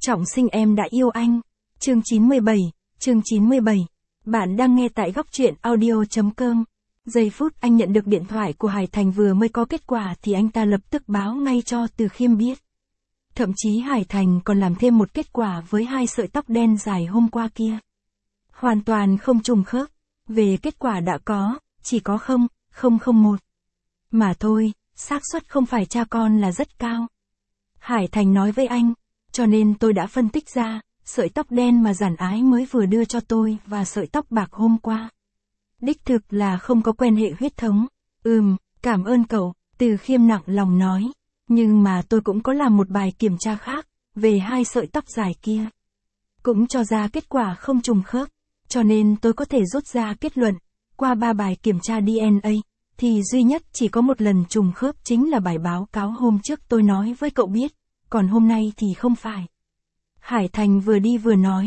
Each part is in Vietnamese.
Trọng sinh em đã yêu anh. Chương 97. Bạn đang nghe tại góc truyện audio.com. Giây phút anh nhận được điện thoại của Hải Thành vừa mới có kết quả thì anh ta lập tức báo ngay cho Từ Khiêm biết. Thậm chí Hải Thành còn làm thêm một kết quả với 2 sợi tóc đen dài hôm qua kia. Hoàn toàn không trùng khớp. Về kết quả đã có, chỉ có 0,001. Mà thôi, xác suất không phải cha con là rất cao. Hải Thành nói với anh, cho nên tôi đã phân tích ra, sợi tóc đen mà Giản Ái mới vừa đưa cho tôi và sợi tóc bạc hôm qua. Đích thực là không có quan hệ huyết thống. Cảm ơn cậu, Từ Khiêm nặng lòng nói. Nhưng mà tôi cũng có làm một bài kiểm tra khác, về 2 sợi tóc dài kia. Cũng cho ra kết quả không trùng khớp, cho nên tôi có thể rút ra kết luận, qua 3 bài kiểm tra DNA, thì duy nhất chỉ có một lần trùng khớp chính là bài báo cáo hôm trước tôi nói với cậu biết, còn hôm nay thì không phải. Hải Thành vừa đi vừa nói,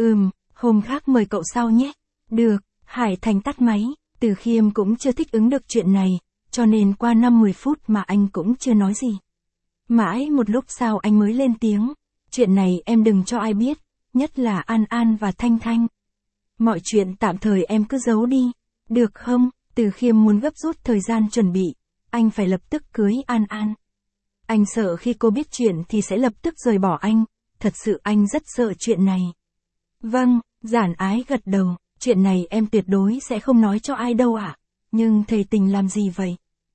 hôm khác mời cậu sau nhé. Được, Hải Thành tắt máy, Từ Khiêm cũng chưa thích ứng được chuyện này, cho nên qua 5-10 phút mà anh cũng chưa nói gì. Mãi một lúc sau anh mới lên tiếng, chuyện này em đừng cho ai biết, nhất là An An và Thanh Thanh. Mọi chuyện tạm thời em cứ giấu đi, được không? Từ Khiêm muốn gấp rút thời gian chuẩn bị, anh phải lập tức cưới An An. Anh sợ khi cô biết chuyện thì sẽ lập tức rời bỏ anh, thật sự anh rất sợ chuyện này. Vâng, Giản Ái gật đầu, chuyện này em tuyệt đối sẽ không nói cho ai đâu ạ. Nhưng thầy Tình làm gì vậy?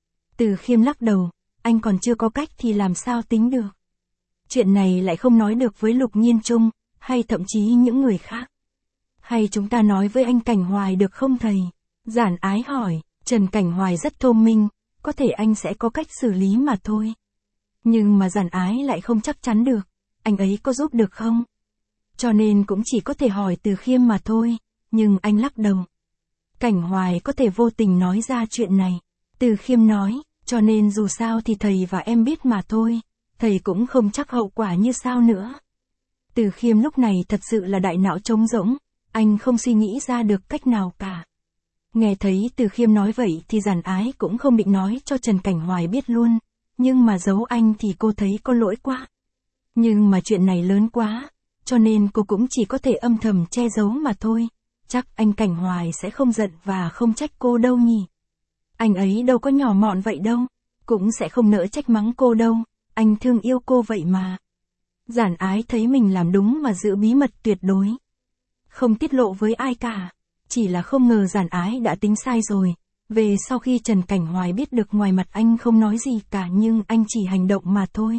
Từ Khiêm lắc đầu, anh còn chưa có cách thì làm sao tính được. Chuyện này lại không nói được với Lục Nhiên Trung, hay thậm chí những người khác. Hay chúng ta nói với anh Cảnh Hoài được không thầy? Giản Ái hỏi, Trần Cảnh Hoài rất thông minh, có thể anh sẽ có cách xử lý mà thôi. Nhưng mà Giản Ái lại không chắc chắn được, anh ấy có giúp được không? Cho nên cũng chỉ có thể hỏi Từ Khiêm mà thôi, nhưng anh lắc đầu. Cảnh Hoài có thể vô tình nói ra chuyện này. Từ Khiêm nói, cho nên dù sao thì thầy và em biết mà thôi, thầy cũng không chắc hậu quả như sao nữa. Từ Khiêm lúc này thật sự là đại não trống rỗng, anh không suy nghĩ ra được cách nào cả. Nghe thấy Từ Khiêm nói vậy thì Giản Ái cũng không định nói cho Trần Cảnh Hoài biết luôn, nhưng mà giấu anh thì cô thấy có lỗi quá. Nhưng mà chuyện này lớn quá, cho nên cô cũng chỉ có thể âm thầm che giấu mà thôi. Chắc anh Cảnh Hoài sẽ không giận và không trách cô đâu nhỉ. Anh ấy đâu có nhỏ mọn vậy đâu, cũng sẽ không nỡ trách mắng cô đâu, anh thương yêu cô vậy mà. Giản Ái thấy mình làm đúng mà giữ bí mật tuyệt đối. Không tiết lộ với ai cả, chỉ là không ngờ Giản Ái đã tính sai rồi. Về sau khi Trần Cảnh Hoài biết được ngoài mặt anh không nói gì cả nhưng anh chỉ hành động mà thôi.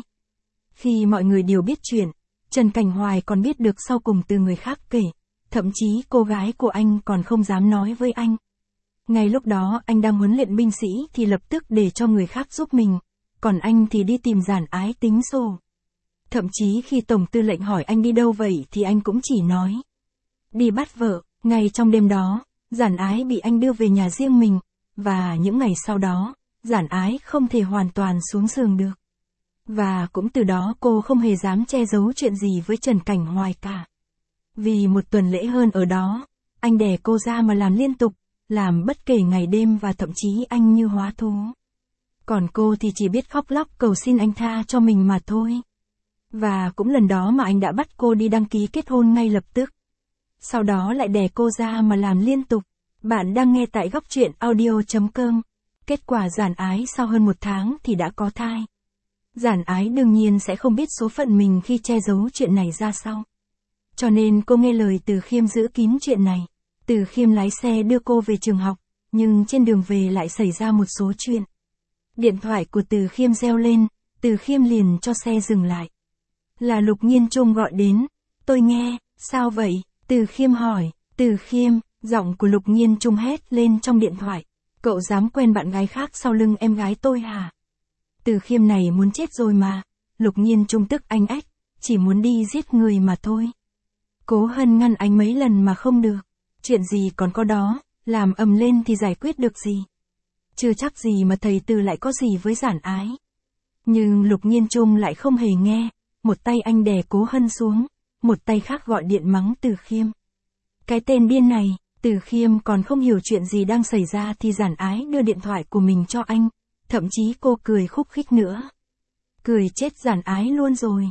Khi mọi người đều biết chuyện, Trần Cảnh Hoài còn biết được sau cùng từ người khác kể. Thậm chí cô gái của anh còn không dám nói với anh. Ngay lúc đó anh đang huấn luyện binh sĩ thì lập tức để cho người khác giúp mình. Còn anh thì đi tìm Giản Ái tính sổ. Thậm chí khi Tổng tư lệnh hỏi anh đi đâu vậy thì anh cũng chỉ nói. Đi bắt vợ. Ngay trong đêm đó, Giản Ái bị anh đưa về nhà riêng mình. Và những ngày sau đó, Giản Ái không thể hoàn toàn xuống giường được. Và cũng từ đó cô không hề dám che giấu chuyện gì với Trần Cảnh Hoài cả. Vì một tuần lễ hơn ở đó, anh đè cô ra mà làm liên tục, làm bất kể ngày đêm và thậm chí anh như hóa thú. Còn cô thì chỉ biết khóc lóc cầu xin anh tha cho mình mà thôi. Và cũng lần đó mà anh đã bắt cô đi đăng ký kết hôn ngay lập tức. Sau đó lại đè cô ra mà làm liên tục. Bạn đang nghe tại góc truyện audio.com. Kết quả Giản Ái sau hơn 1 tháng thì đã có thai. Giản Ái đương nhiên sẽ không biết số phận mình khi che giấu chuyện này ra sau. Cho nên cô nghe lời Từ Khiêm giữ kín chuyện này. Từ Khiêm lái xe đưa cô về trường học, nhưng trên đường về lại xảy ra một số chuyện. Điện thoại của Từ Khiêm reo lên, Từ Khiêm liền cho xe dừng lại. Là Lục Nhiên Trung gọi đến. Tôi nghe, sao vậy? Từ Khiêm hỏi. Từ Khiêm, giọng của Lục Nhiên Trung hét lên trong điện thoại. Cậu dám quen bạn gái khác sau lưng em gái tôi hả? Từ Khiêm này muốn chết rồi mà. Lục Nhiên Trung tức anh ách, chỉ muốn đi giết người mà thôi. Cố Hân ngăn anh mấy lần mà không được. Chuyện gì còn có đó, làm ầm lên thì giải quyết được gì. Chưa chắc gì mà thầy Từ lại có gì với Giản Ái. Nhưng Lục Nhiên Trung lại không hề nghe, một tay anh đè Cố Hân xuống, một tay khác gọi điện mắng Từ Khiêm. Cái tên điên này, Từ Khiêm còn không hiểu chuyện gì đang xảy ra thì Giản Ái đưa điện thoại của mình cho anh, thậm chí cô cười khúc khích nữa. Cười chết Giản Ái luôn rồi.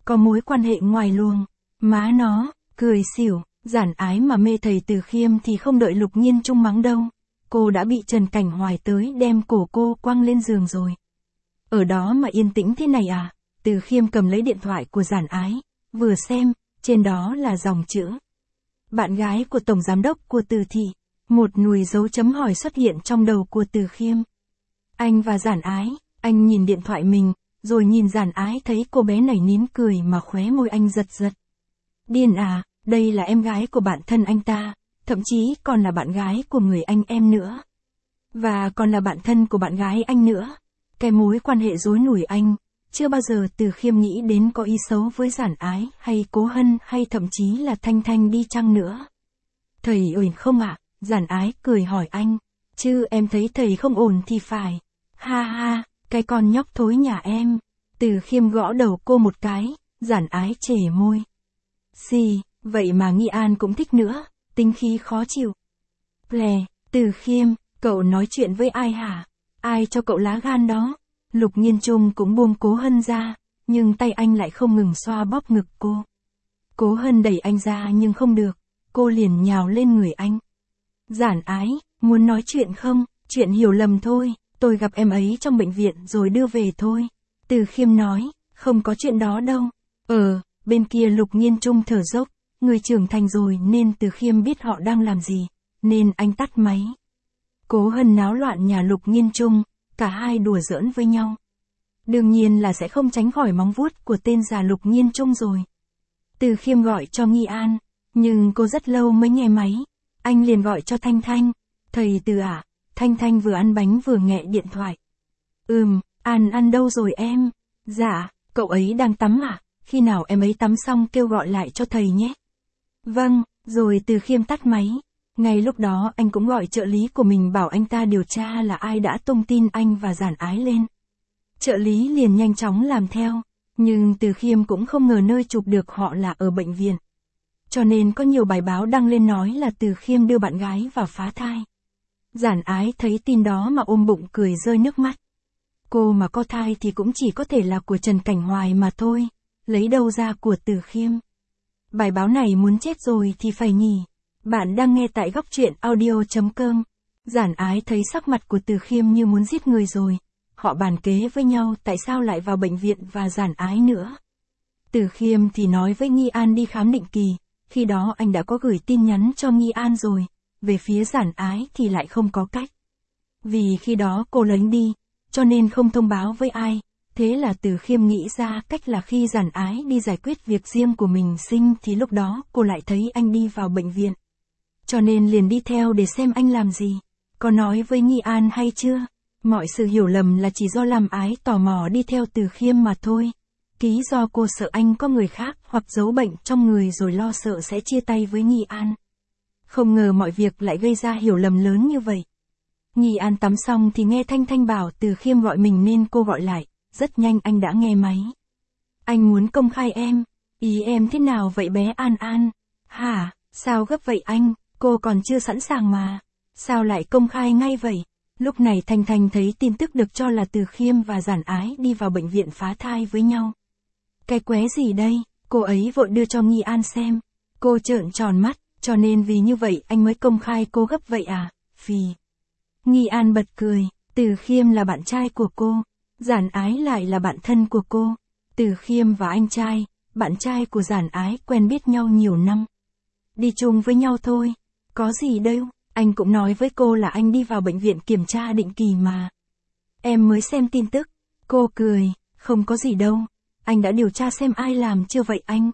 có mối quan hệ ngoài luồng. Má nó, cười xỉu, Giản Ái mà mê thầy Từ Khiêm thì không đợi Lục Nhiên Trung mắng đâu. Cô đã bị Trần Cảnh Hoài tới đem cổ cô quăng lên giường rồi. Ở đó mà yên tĩnh thế này à? Từ Khiêm cầm lấy điện thoại của Giản Ái, vừa xem, trên đó là dòng chữ. Bạn gái của Tổng Giám đốc của Từ Thị. Một nùi dấu chấm hỏi xuất hiện trong đầu của Từ Khiêm. Anh và Giản Ái, anh nhìn điện thoại mình, rồi nhìn Giản Ái thấy cô bé này nín cười mà khóe môi anh giật giật. Điên à, đây là em gái của bạn thân anh ta, thậm chí còn là bạn gái của người anh em nữa. Và còn là bạn thân của bạn gái anh nữa. Cái mối quan hệ rối nủi anh, chưa bao giờ Từ Khiêm nghĩ đến có ý xấu với Giản Ái hay Cố Hân hay thậm chí là Thanh Thanh đi chăng nữa. Thầy ổn không ạ? Giản Ái cười hỏi anh. Chứ em thấy thầy không ổn thì phải. Ha ha, cái con nhóc thối nhà em. Từ Khiêm gõ đầu cô một cái, Giản Ái chề môi. Xì, vậy mà Nghi An cũng thích nữa, tính khí khó chịu. Plè, Từ Khiêm, cậu nói chuyện với ai hả? Ai cho cậu lá gan đó? Lục Nhiên Trung cũng buông Cố Hân ra, nhưng tay anh lại không ngừng xoa bóp ngực cô. Cố Hân đẩy anh ra nhưng không được, cô liền nhào lên người anh. Giản Ái, muốn nói chuyện không? Chuyện hiểu lầm thôi, tôi gặp em ấy trong bệnh viện rồi đưa về thôi. Từ Khiêm nói, không có chuyện đó đâu. Bên kia Lục Nhiên Trung thở dốc, người trưởng thành rồi nên Từ Khiêm biết họ đang làm gì, nên anh tắt máy. Cố Hân náo loạn nhà Lục Nhiên Trung, cả hai đùa giỡn với nhau. Đương nhiên là sẽ không tránh khỏi móng vuốt của tên già Lục Nhiên Trung rồi. Từ Khiêm gọi cho Nghi An, nhưng cô rất lâu mới nghe máy. Anh liền gọi cho Thanh Thanh. Thầy Từ à? Thanh Thanh vừa ăn bánh vừa nghẹ điện thoại. An ăn đâu rồi em? Dạ, cậu ấy đang tắm à? Khi nào em ấy tắm xong kêu gọi lại cho thầy nhé. Vâng, rồi Từ Khiêm tắt máy. Ngay lúc đó anh cũng gọi trợ lý của mình bảo anh ta điều tra là ai đã tung tin anh và Giản Ái lên. Trợ lý liền nhanh chóng làm theo, nhưng Từ Khiêm cũng không ngờ nơi chụp được họ là ở bệnh viện. Cho nên có nhiều bài báo đăng lên nói là Từ Khiêm đưa bạn gái vào phá thai. Giản Ái thấy tin đó mà ôm bụng cười rơi nước mắt. Cô mà có thai thì cũng chỉ có thể là của Trần Cảnh Hoài mà thôi, lấy đâu ra của Từ Khiêm. Bài báo này muốn chết rồi thì phải nhỉ. Bạn đang nghe tại góc truyện audio.com. Giản Ái thấy sắc mặt của Từ Khiêm như muốn giết người rồi. Họ bàn kế với nhau tại sao lại vào bệnh viện và Giản Ái nữa. Từ Khiêm thì nói với Nghi An đi khám định kỳ, khi đó anh đã có gửi tin nhắn cho Nghi An rồi, về phía Giản Ái thì lại không có cách. Vì khi đó cô lấy đi, cho nên không thông báo với ai, thế là Từ Khiêm nghĩ ra cách là khi Giản Ái đi giải quyết việc riêng của mình sinh thì lúc đó cô lại thấy anh đi vào bệnh viện. Cho nên liền đi theo để xem anh làm gì, có nói với Nghi An hay chưa. Mọi sự hiểu lầm là chỉ do làm Ái tò mò đi theo Từ Khiêm mà thôi. Ký do cô sợ anh có người khác hoặc giấu bệnh trong người rồi lo sợ sẽ chia tay với Nghi An. Không ngờ mọi việc lại gây ra hiểu lầm lớn như vậy. Nghi An tắm xong thì nghe Thanh Thanh bảo Từ Khiêm gọi mình nên cô gọi lại, rất nhanh anh đã nghe máy. Anh muốn công khai em, ý em thế nào vậy bé An An? Hả, sao gấp vậy anh, cô còn chưa sẵn sàng mà, sao lại công khai ngay vậy? Lúc này Thanh Thanh thấy tin tức được cho là Từ Khiêm và Giản Ái đi vào bệnh viện phá thai với nhau. Cái qué gì đây, cô ấy vội đưa cho Nghi An xem. Cô trợn tròn mắt, cho nên vì như vậy anh mới công khai cô gấp vậy à, phì. Nghi An bật cười, Từ Khiêm là bạn trai của cô, Giản Ái lại là bạn thân của cô. Từ Khiêm và anh trai, bạn trai của Giản Ái quen biết nhau nhiều năm. Đi chung với nhau thôi, có gì đâu, anh cũng nói với cô là anh đi vào bệnh viện kiểm tra định kỳ mà. Em mới xem tin tức, cô cười, không có gì đâu, anh đã điều tra xem ai làm chưa vậy anh?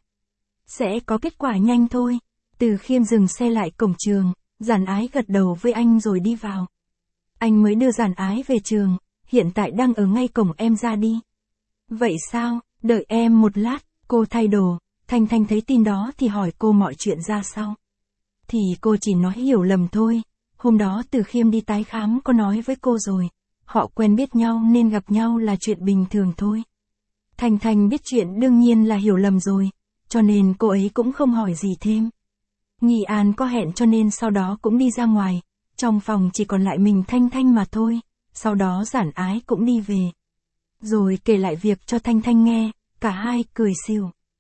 Sẽ có kết quả nhanh thôi. Từ Khiêm dừng xe lại cổng trường, Giản Ái gật đầu với anh rồi đi vào. Anh mới đưa Giản Ái về trường, hiện tại đang ở ngay cổng em ra đi. Vậy sao, đợi em một lát, cô thay đồ. Thanh Thanh thấy tin đó thì hỏi cô mọi chuyện ra sao. Thì cô chỉ nói hiểu lầm thôi, hôm đó Từ Khiêm đi tái khám có nói với cô rồi, họ quen biết nhau nên gặp nhau là chuyện bình thường thôi. Thanh Thanh biết chuyện đương nhiên là hiểu lầm rồi, cho nên cô ấy cũng không hỏi gì thêm. Nghi An có hẹn cho nên sau đó cũng đi ra ngoài, trong phòng chỉ còn lại mình Thanh Thanh mà thôi, sau đó Giản Ái cũng đi về. Rồi kể lại việc cho Thanh Thanh nghe, cả hai cười xỉu.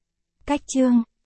Cách chương